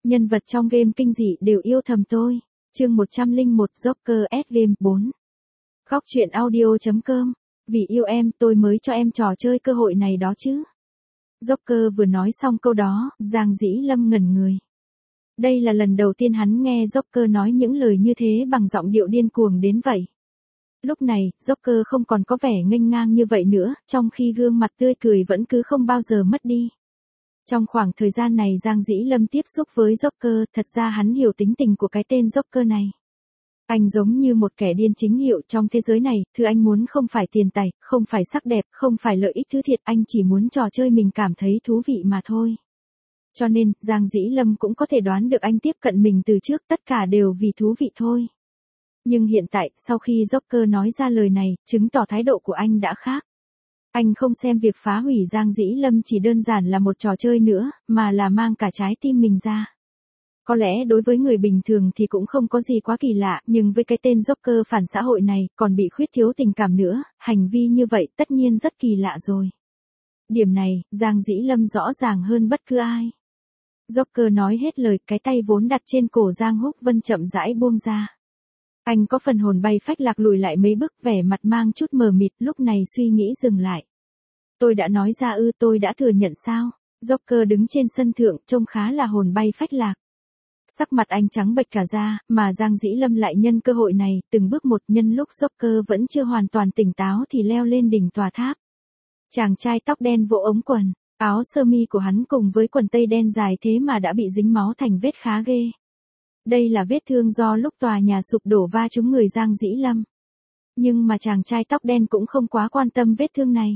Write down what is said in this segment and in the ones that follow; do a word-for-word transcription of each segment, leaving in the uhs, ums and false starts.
Nhân vật trong game kinh dị đều yêu thầm tôi. Chương một trăm lẻ một Joker S Game bốn. Góc truyện audio chấm com. Vì yêu em tôi mới cho em trò chơi cơ hội này đó chứ. Joker vừa nói xong câu đó, Giang Dĩ Lâm ngẩn người. Đây là lần đầu tiên hắn nghe Joker nói những lời như thế bằng giọng điệu điên cuồng đến vậy. Lúc này, Joker không còn có vẻ nghênh ngang như vậy nữa, trong khi gương mặt tươi cười vẫn cứ không bao giờ mất đi. Trong khoảng thời gian này Giang Dĩ Lâm tiếp xúc với Joker, thật ra hắn hiểu tính tình của cái tên Joker này. Anh giống như một kẻ điên chính hiệu trong thế giới này, thứ anh muốn không phải tiền tài, không phải sắc đẹp, không phải lợi ích thứ thiệt, anh chỉ muốn trò chơi mình cảm thấy thú vị mà thôi. Cho nên, Giang Dĩ Lâm cũng có thể đoán được anh tiếp cận mình từ trước, tất cả đều vì thú vị thôi. Nhưng hiện tại, sau khi Joker nói ra lời này, chứng tỏ thái độ của anh đã khác. Anh không xem việc phá hủy Giang Dĩ Lâm chỉ đơn giản là một trò chơi nữa, mà là mang cả trái tim mình ra. Có lẽ đối với người bình thường thì cũng không có gì quá kỳ lạ, nhưng với cái tên Joker phản xã hội này, còn bị khuyết thiếu tình cảm nữa, hành vi như vậy tất nhiên rất kỳ lạ rồi. Điểm này, Giang Dĩ Lâm rõ ràng hơn bất cứ ai. Joker nói hết lời, cái tay vốn đặt trên cổ Giang Húc Vân chậm rãi buông ra. Anh có phần hồn bay phách lạc lùi lại mấy bước, vẻ mặt mang chút mờ mịt, lúc này suy nghĩ dừng lại. Tôi đã nói ra ư, tôi đã thừa nhận sao? Joker đứng trên sân thượng, trông khá là hồn bay phách lạc. Sắc mặt anh trắng bệch cả da, mà Giang Dĩ Lâm lại nhân cơ hội này, từng bước một, nhân lúc Joker vẫn chưa hoàn toàn tỉnh táo thì leo lên đỉnh tòa tháp. Chàng trai tóc đen vỗ ống quần, áo sơ mi của hắn cùng với quần tây đen dài thế mà đã bị dính máu thành vết khá ghê. Đây là vết thương do lúc tòa nhà sụp đổ va trúng người Giang Dĩ Lâm. Nhưng mà chàng trai tóc đen cũng không quá quan tâm vết thương này.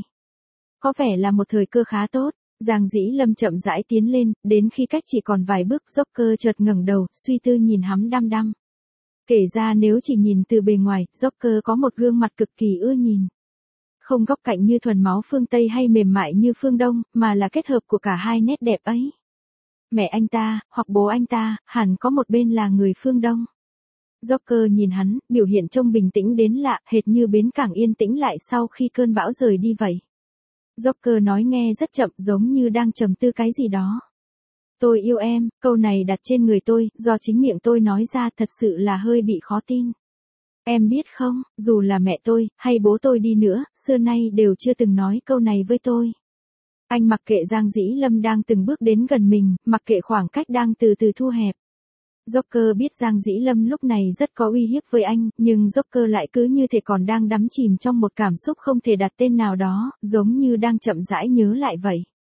Có vẻ là một thời cơ khá tốt. Giang Dĩ Lâm chậm rãi tiến lên, đến khi cách chỉ còn vài bước, Joker chợt ngẩng đầu, suy tư nhìn hắn đăm đăm. Kể ra nếu chỉ nhìn từ bề ngoài, Joker có một gương mặt cực kỳ ưa nhìn. Không góc cạnh như thuần máu phương Tây hay mềm mại như phương Đông, mà là kết hợp của cả hai nét đẹp ấy. Mẹ anh ta, hoặc bố anh ta, hẳn có một bên là người phương Đông. Joker nhìn hắn, biểu hiện trông bình tĩnh đến lạ, hệt như bến cảng yên tĩnh lại sau khi cơn bão rời đi vậy. Joker nói nghe rất chậm, giống như đang trầm tư cái gì đó. Tôi yêu em, câu này đặt trên người tôi, do chính miệng tôi nói ra, thật sự là hơi bị khó tin. Em biết không, dù là mẹ tôi, hay bố tôi đi nữa, xưa nay đều chưa từng nói câu này với tôi. Anh mặc kệ Giang Dĩ Lâm đang từng bước đến gần mình, mặc kệ khoảng cách đang từ từ thu hẹp. Joker biết Giang Dĩ Lâm lúc này rất có uy hiếp với anh, nhưng Joker lại cứ như thể còn đang đắm chìm trong một cảm xúc không thể đặt tên nào đó, giống như đang chậm rãi nhớ lại vậy.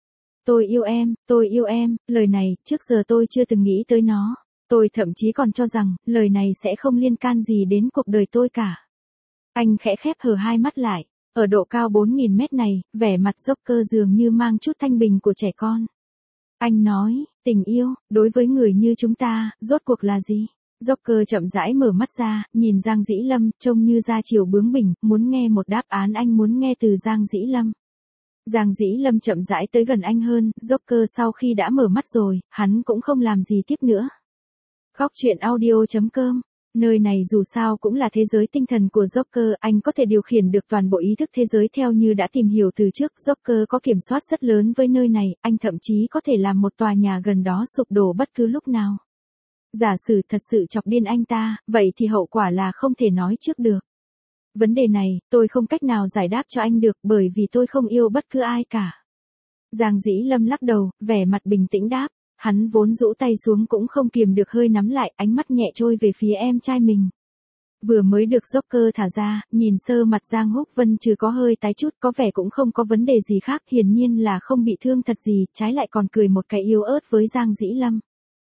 Tôi yêu em, tôi yêu em, lời này, trước giờ tôi chưa từng nghĩ tới nó. Tôi thậm chí còn cho rằng, lời này sẽ không liên can gì đến cuộc đời tôi cả. Anh khẽ khép hờ hai mắt lại. Ở độ cao bốn nghìn mét này, vẻ mặt Joker dường như mang chút thanh bình của trẻ con. Anh nói, tình yêu, đối với người như chúng ta, rốt cuộc là gì? Joker chậm rãi mở mắt ra, nhìn Giang Dĩ Lâm, trông như da chiều bướng bỉnh, muốn nghe một đáp án anh muốn nghe từ Giang Dĩ Lâm. Giang Dĩ Lâm chậm rãi tới gần anh hơn, Joker sau khi đã mở mắt rồi, hắn cũng không làm gì tiếp nữa. Góc truyện audio chấm com. Nơi này dù sao cũng là thế giới tinh thần của Joker, anh có thể điều khiển được toàn bộ ý thức thế giới theo như đã tìm hiểu từ trước, Joker có kiểm soát rất lớn với nơi này, anh thậm chí có thể làm một tòa nhà gần đó sụp đổ bất cứ lúc nào. Giả sử thật sự chọc điên anh ta, vậy thì hậu quả là không thể nói trước được. Vấn đề này, tôi không cách nào giải đáp cho anh được bởi vì tôi không yêu bất cứ ai cả. Giang Dĩ Lâm lắc đầu, vẻ mặt bình tĩnh đáp. Hắn vốn rũ tay xuống cũng không kiềm được hơi nắm lại, ánh mắt nhẹ trôi về phía em trai mình. Vừa mới được Joker thả ra, nhìn sơ mặt Giang Húc Vân trừ có hơi tái chút, có vẻ cũng không có vấn đề gì khác, hiển nhiên là không bị thương thật gì, trái lại còn cười một cái yếu ớt với Giang Dĩ Lâm.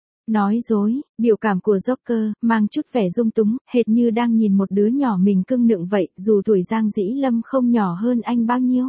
Nói dối, biểu cảm của Joker, mang chút vẻ dung túng, hệt như đang nhìn một đứa nhỏ mình cưng nựng vậy, dù tuổi Giang Dĩ Lâm không nhỏ hơn anh bao nhiêu.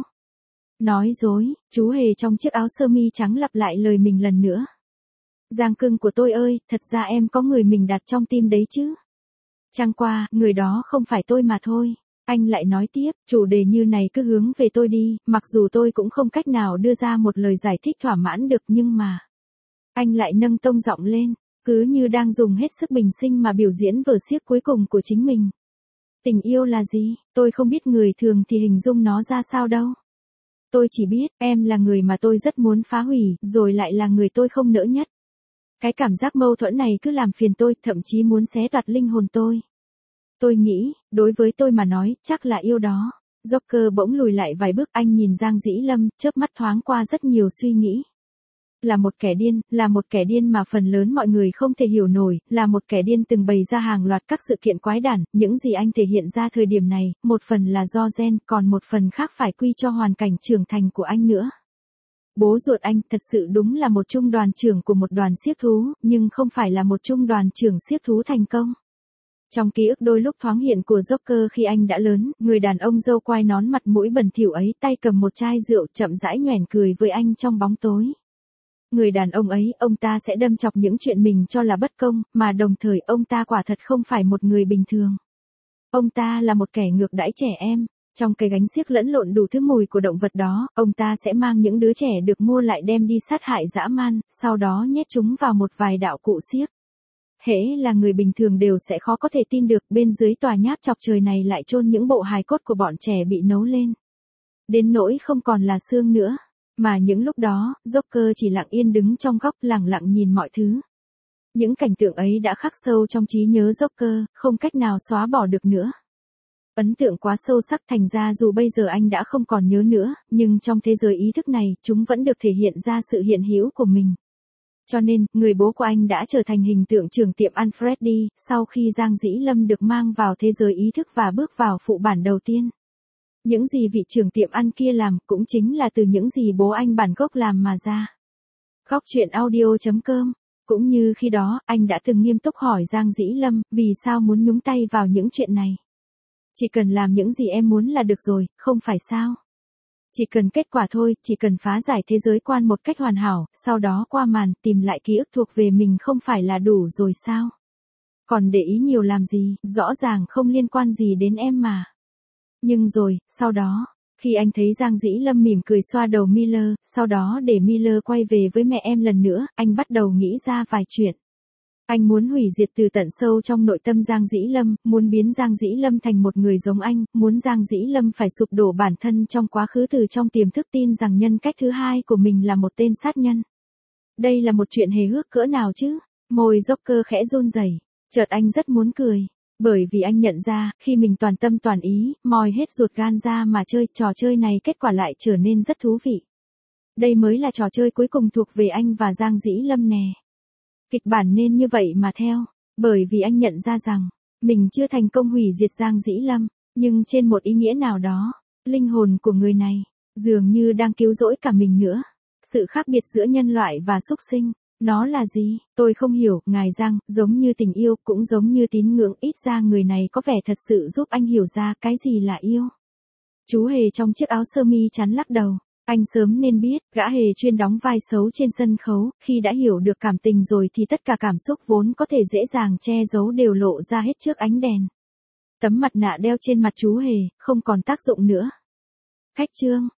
Nói dối, chú hề trong chiếc áo sơ mi trắng lặp lại lời mình lần nữa. Giang cưng của tôi ơi, thật ra em có người mình đặt trong tim đấy chứ. Chẳng qua, người đó không phải tôi mà thôi. Anh lại nói tiếp, chủ đề như này cứ hướng về tôi đi, mặc dù tôi cũng không cách nào đưa ra một lời giải thích thỏa mãn được nhưng mà. Anh lại nâng tông giọng lên, cứ như đang dùng hết sức bình sinh mà biểu diễn vở xiếc cuối cùng của chính mình. Tình yêu là gì, tôi không biết người thường thì hình dung nó ra sao đâu. Tôi chỉ biết, em là người mà tôi rất muốn phá hủy, rồi lại là người tôi không nỡ nhất. Cái cảm giác mâu thuẫn này cứ làm phiền tôi, thậm chí muốn xé toạc linh hồn tôi. Tôi nghĩ, đối với tôi mà nói, chắc là yêu đó. Joker bỗng lùi lại vài bước, anh nhìn Giang Dĩ Lâm, chớp mắt thoáng qua rất nhiều suy nghĩ. Là một kẻ điên, là một kẻ điên mà phần lớn mọi người không thể hiểu nổi, là một kẻ điên từng bày ra hàng loạt các sự kiện quái đản, những gì anh thể hiện ra thời điểm này, một phần là do gen, còn một phần khác phải quy cho hoàn cảnh trưởng thành của anh nữa. Bố ruột anh thật sự đúng là một trung đoàn trưởng của một đoàn xiếc thú, nhưng không phải là một trung đoàn trưởng xiếc thú thành công. Trong ký ức đôi lúc thoáng hiện của Joker khi anh đã lớn, người đàn ông râu quai nón mặt mũi bẩn thỉu ấy tay cầm một chai rượu chậm rãi nhoẻn cười với anh trong bóng tối. Người đàn ông ấy, ông ta sẽ đâm chọc những chuyện mình cho là bất công, mà đồng thời ông ta quả thật không phải một người bình thường. Ông ta là một kẻ ngược đãi trẻ em. Trong cái gánh xiếc lẫn lộn đủ thứ mùi của động vật đó, ông ta sẽ mang những đứa trẻ được mua lại đem đi sát hại dã man, sau đó nhét chúng vào một vài đạo cụ xiếc. Hễ là người bình thường đều sẽ khó có thể tin được bên dưới tòa nháp chọc trời này lại chôn những bộ hài cốt của bọn trẻ bị nấu lên. Đến nỗi không còn là xương nữa. Mà những lúc đó, Joker chỉ lặng yên đứng trong góc lặng lặng nhìn mọi thứ. Những cảnh tượng ấy đã khắc sâu trong trí nhớ Joker, không cách nào xóa bỏ được nữa. Ấn tượng quá sâu sắc thành ra dù bây giờ anh đã không còn nhớ nữa, nhưng trong thế giới ý thức này, chúng vẫn được thể hiện ra sự hiện hữu của mình. Cho nên, người bố của anh đã trở thành hình tượng trưởng tiệm ăn Freddy, sau khi Giang Dĩ Lâm được mang vào thế giới ý thức và bước vào phụ bản đầu tiên. Những gì vị trưởng tiệm ăn kia làm cũng chính là từ những gì bố anh bản gốc làm mà ra. Góc truyện audio chấm com. Cũng như khi đó, anh đã từng nghiêm túc hỏi Giang Dĩ Lâm, vì sao muốn nhúng tay vào những chuyện này. Chỉ cần làm những gì em muốn là được rồi, không phải sao? Chỉ cần kết quả thôi, chỉ cần phá giải thế giới quan một cách hoàn hảo, sau đó qua màn, tìm lại ký ức thuộc về mình không phải là đủ rồi sao? Còn để ý nhiều làm gì, rõ ràng không liên quan gì đến em mà. Nhưng rồi, sau đó, khi anh thấy Giang Dĩ Lâm mỉm cười xoa đầu Miller, sau đó để Miller quay về với mẹ em lần nữa, anh bắt đầu nghĩ ra vài chuyện. Anh muốn hủy diệt từ tận sâu trong nội tâm Giang Dĩ Lâm, muốn biến Giang Dĩ Lâm thành một người giống anh, muốn Giang Dĩ Lâm phải sụp đổ bản thân trong quá khứ từ trong tiềm thức tin rằng nhân cách thứ hai của mình là một tên sát nhân. Đây là một chuyện hề hước cỡ nào chứ? Môi Joker khẽ run rẩy, chợt anh rất muốn cười. Bởi vì anh nhận ra, khi mình toàn tâm toàn ý, moi hết ruột gan ra mà chơi, trò chơi này kết quả lại trở nên rất thú vị. Đây mới là trò chơi cuối cùng thuộc về anh và Giang Dĩ Lâm nè. Kịch bản nên như vậy mà theo, bởi vì anh nhận ra rằng, mình chưa thành công hủy diệt Giang Dĩ Lâm, nhưng trên một ý nghĩa nào đó, linh hồn của người này, dường như đang cứu rỗi cả mình nữa. Sự khác biệt giữa nhân loại và súc sinh, nó là gì? Tôi không hiểu, ngài Giang, giống như tình yêu, cũng giống như tín ngưỡng, ít ra người này có vẻ thật sự giúp anh hiểu ra cái gì là yêu. Chú Hề trong chiếc áo sơ mi chắn lắc đầu. Anh sớm nên biết, gã Hề chuyên đóng vai xấu trên sân khấu, khi đã hiểu được cảm tình rồi thì tất cả cảm xúc vốn có thể dễ dàng che giấu đều lộ ra hết trước ánh đèn. Tấm mặt nạ đeo trên mặt chú Hề, không còn tác dụng nữa. Khách trương,